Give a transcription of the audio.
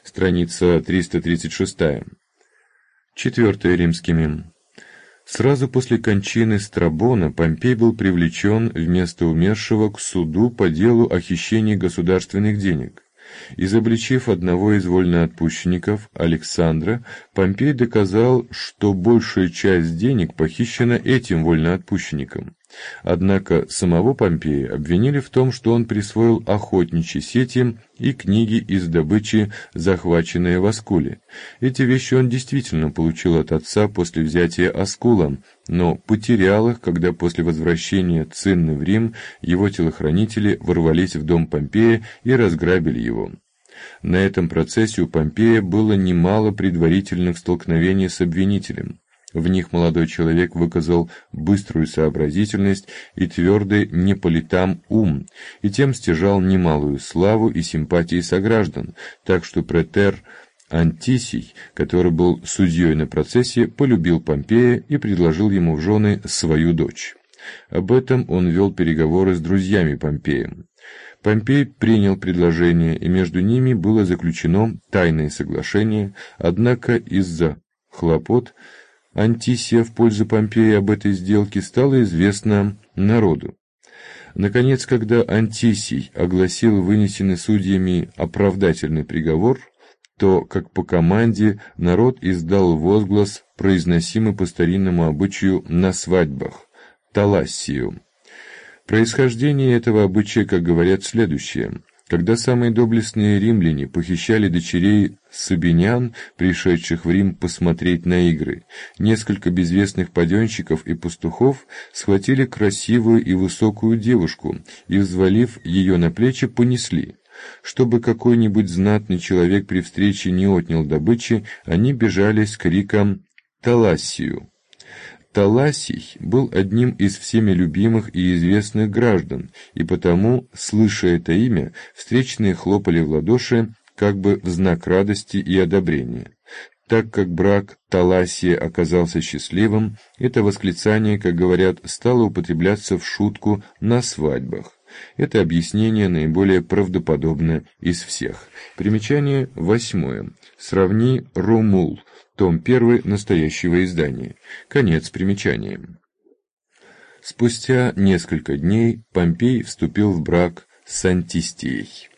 страница 336. Четвертое, римский мем. Сразу после кончины Страбона Помпей был привлечен вместо умершего к суду по делу о хищении государственных денег. Изобличив одного из вольноотпущенников, Александра, Помпей доказал, что большая часть денег похищена этим вольноотпущенником. Однако самого Помпея обвинили в том, что он присвоил охотничьи сети и книги из добычи, захваченные в Аскуле. Эти вещи он действительно получил от отца после взятия Аскула, но потерял их, когда после возвращения Цинны в Рим его телохранители ворвались в дом Помпея и разграбили его. На этом процессе у Помпея было немало предварительных столкновений с обвинителем. В них молодой человек выказал быструю сообразительность и твердый не по летам ум, и тем стяжал немалую славу и симпатии сограждан, так что претер Антисий, который был судьей на процессе, полюбил Помпея и предложил ему в жены свою дочь. Об этом он вел переговоры с друзьями Помпея. Помпей принял предложение, и между ними было заключено тайное соглашение, однако из-за хлопот Антисия в пользу Помпея об этой сделке стало известно народу. Наконец, когда Антисий огласил вынесенный судьями оправдательный приговор, то, как по команде, народ издал возглас, произносимый по старинному обычаю на свадьбах – талассию. Происхождение этого обычая, как говорят, следующее. Когда самые доблестные римляне похищали дочерей сабинян, пришедших в Рим посмотреть на игры, несколько безвестных паденщиков и пастухов схватили красивую и высокую девушку и, взвалив ее на плечи, понесли. Чтобы какой-нибудь знатный человек при встрече не отнял добычи, они бежали с криком «Талассию». Талассий был одним из всеми любимых и известных граждан, и потому, слыша это имя, встречные хлопали в ладоши как бы в знак радости и одобрения. Так как брак Талассия оказался счастливым, это восклицание, как говорят, стало употребляться в шутку на свадьбах. Это объяснение наиболее правдоподобное из всех. Примечание 8. Сравни Ромул, том 1 настоящего издания. Конец примечания. Спустя несколько дней Помпей вступил в брак с Антистией.